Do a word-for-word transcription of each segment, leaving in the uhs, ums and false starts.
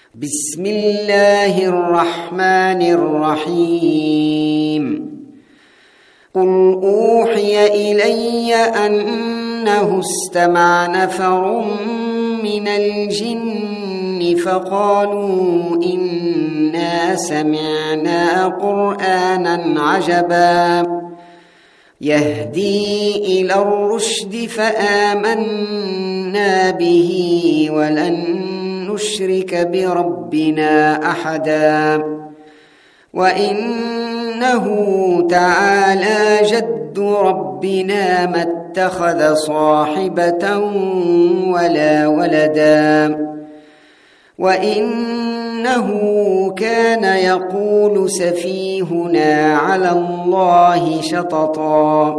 بسم الله الرحمن الرحيم قل أوحي إلي أنه استمع نفر من الجن فقالوا إنا سمعنا قرآنا عجبا يهدي إلى الرشد فآمنا به ولن نشرك بربنا أحدا وإنه تعالى جد ربنا ما اتخذ صاحبة ولا ولدا وإنه كان يقول سفيهنا على الله شططا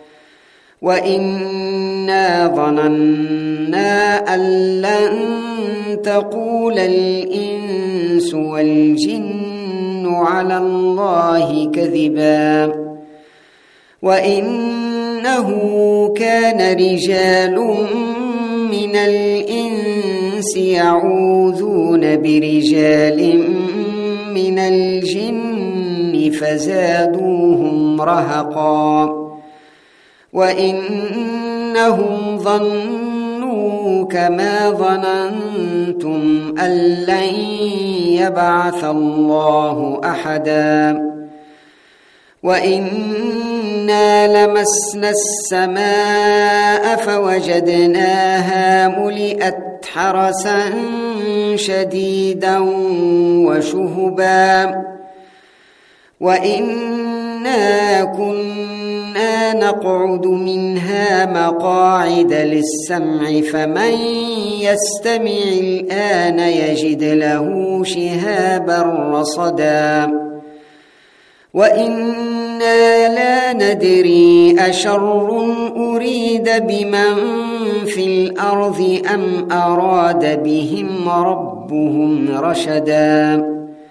وإنا ظننا أن لن تقول الإنس والجن على الله كذبا وإنه كان رجال من الإنس يعوذون برجال من الجن فزادوهم رهقا وإنهم ظنوا كما ظننتم أن لن يبعث الله أحدا وإنا لمسنا السماء فوجدناها ملئت حرسا شديدا وشهبا وإنا كنا نقعد منها مقاعد للسمع فمن يستمع الآن يجد له شهابا رصدا وإنا لا ندري أشر أريد بمن في الأرض أم أراد بهم ربهم رشدا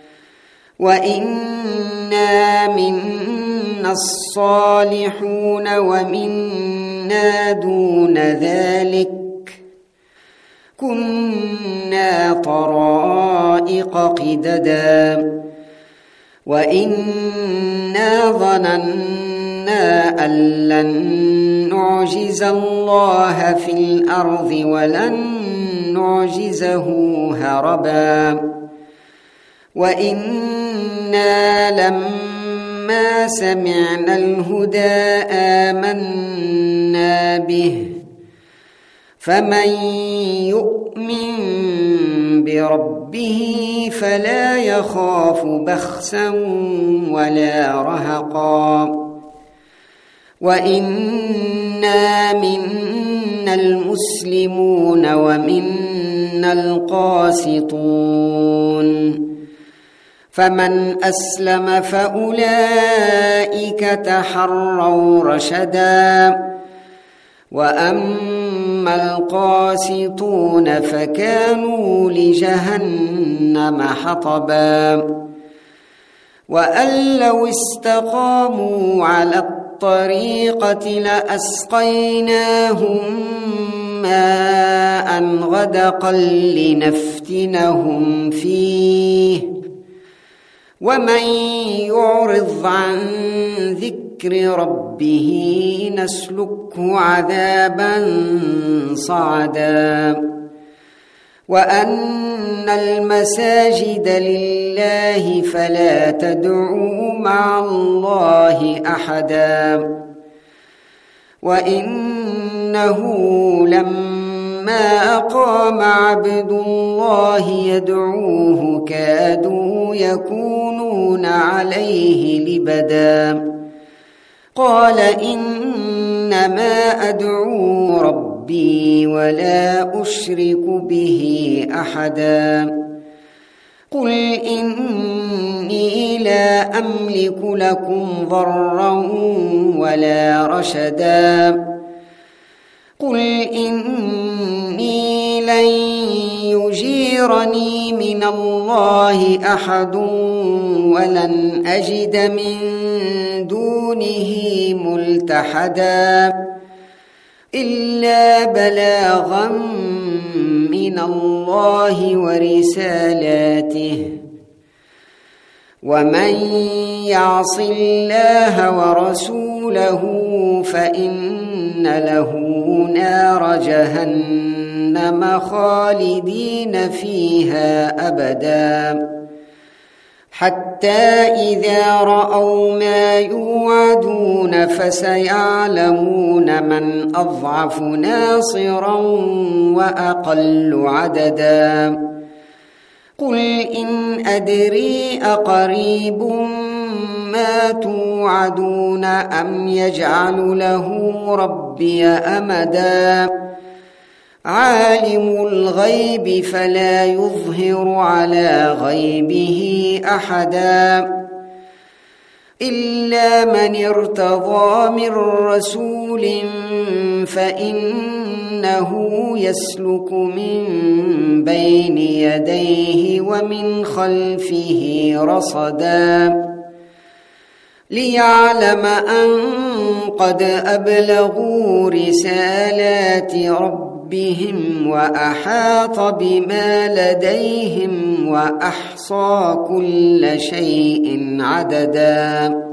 وإنا منا الصالحون ومنا دون ذلك كنا طرائق قددا وإنا ظننا أن لن نعجز الله في الأرض ولن نعجزه هربا وإنا لما سمعنا الهدى آمنا به فمن يؤمن بربه فلا يخاف بخسا ولا رهقا وإنا منا المسلمون ومنا القاسطون فمن أسلم فأولئك تحروا رشدا وأما القاسطون فكانوا لجهنم حطبا وأن لو استقاموا على الطريقة لأسقيناهم ماء غدقا لنفتنهم فيه ومن يعرض عن ذكر ربه نسلكه عذابا صعدا وأن المساجد لله فلا تدعوا مع الله أحدا وإنه لما قام عبد الله يدعوه كادوا يكونون عليه لبدا قال إنما أدعو ربي ولا أشرك به أحدا قل إني لا أملك لكم ضرا ولا رشدا قل إني لن يجيرني من الله أحد ولن أجد من دونه ملتحدا إلا بلاغا من من الله ورسالاته ومن يعص الله ورسوله فإن له نار جهنم خالدين فيها أبدا حتى إذا رأوا ما يوعدون فسيعلمون من أضعف ناصرا وأقل عددا قل إن أدري أقريب ما توعدون أم يجعل له ربي أمدا عالم الغيب فلا يظهر على غيبه أحدا إلا من ارتضى من رسول فإنه يسلك من بين يديه ومن خلفه رصدا ليعلم أن قد أبلغوا رسالات ربهم وأحاط بما لديهم وأحصى كل شيء عددا